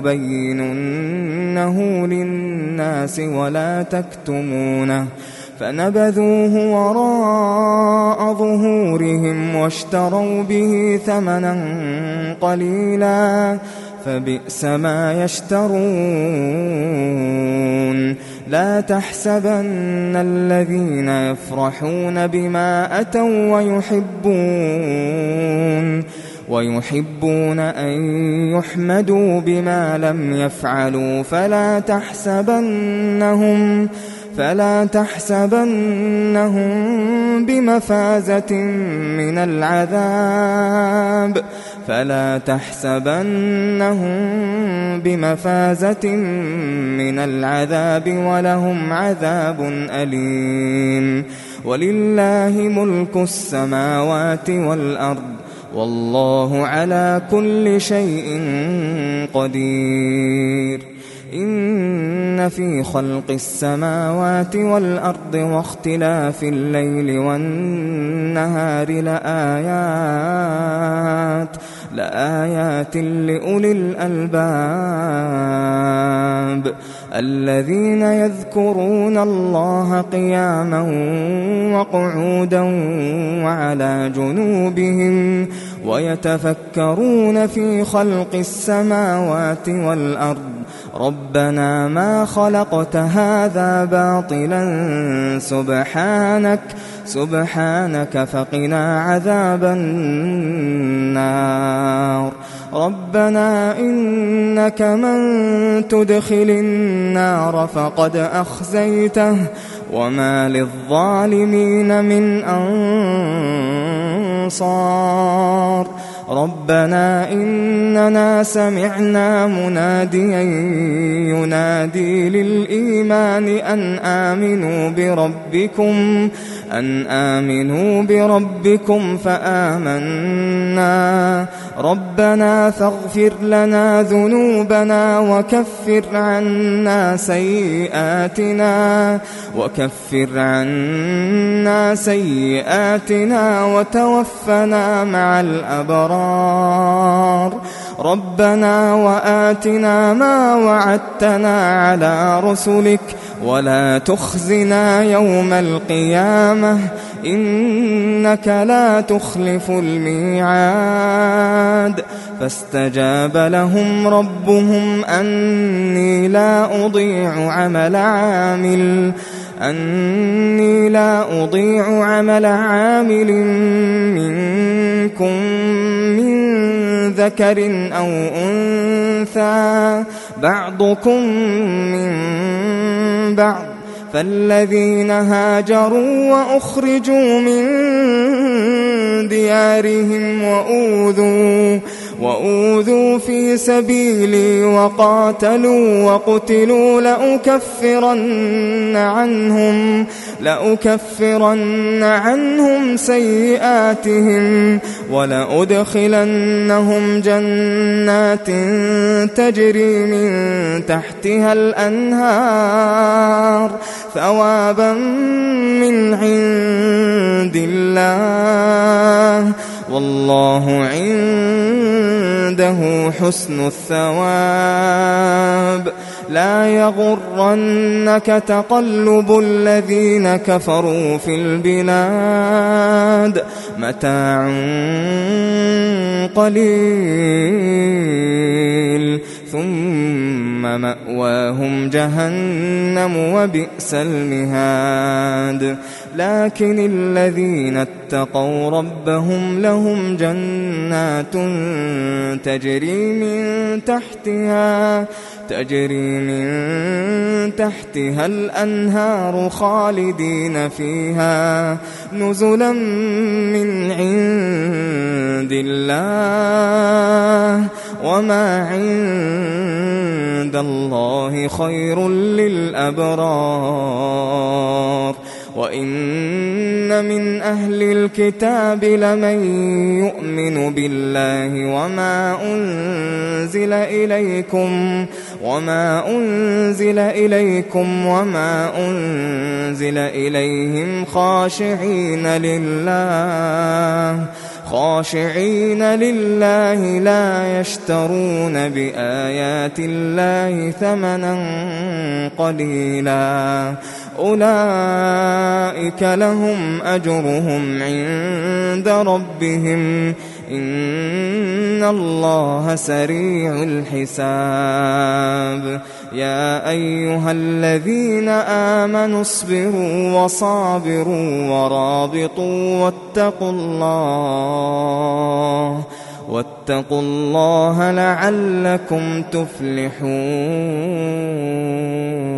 لتبيننه للناس ولا تكتمونه فنبذوه وراء ظهورهم واشتروا به ثمنا قليلا فبئس ما يشترون. لا تحسبن الذين يفرحون بما أتوا ويحبون أن يحمدوا بما لم يفعلوا فلا تحسبنهم بمفازة من العذاب ولهم عذاب أليم. ولله ملك السماوات والأرض والله على كل شيء قدير. إن في خلق السماوات والأرض واختلاف الليل والنهار لآيات لأولي الألباب الذين يذكرون الله قياما وقعودا وعلى جنوبهم ويتفكرون في خلق السماوات والأرض ربنا ما خلقت هذا باطلا سبحانك فقنا عذاب النار. ربنا إنك من تدخل النار فقد أخزيته وما للظالمين من أنصار. ربنا إننا سمعنا مناديا ينادي للإيمان أن آمنوا بربكم فآمنا. ربنا فاغفر لنا ذنوبنا وكفر عنا سيئاتنا وتوفنا مع الأبرار. ربنا وآتنا ما وعدتنا على رسلك ولا تخزنا يوم القيامة إنك لا تخلف الميعاد. فاستجاب لهم ربهم أني لا أضيع عمل عامل منكم من ذكر أو أنثى بعضكم من بعض. فالذين هاجروا وأخرجوا من ديارهم وأوذوا في سبيلي وقاتلوا وقتلوا لأكفرن عنهم سيئاتهم ولأدخلنهم جنات تجري من تحتها الأنهار ثوابا من عند الله والله عنده حسن الثواب. لا يغرنك تقلب الذين كفروا في البلاد متاع قليل ثم مأواهم جهنم وبئس المهاد. لكن الذين اتقوا ربهم لهم جنات تجري من تحتها الأنهار خالدين فيها نزلا من عند الله وما عند الله خير للأبرار وإن من أهل الكتاب لمن يؤمن بالله وما أنزل إليكم وما أنزل إليهم خاشعين لله لا يشترون بآيات الله ثمنا قليلا أولئك لهم أجرهم عند ربهم إن الله سريع الحساب يا أيها الذين آمنوا اصبروا وصابروا ورابطوا واتقوا الله لعلكم تفلحون.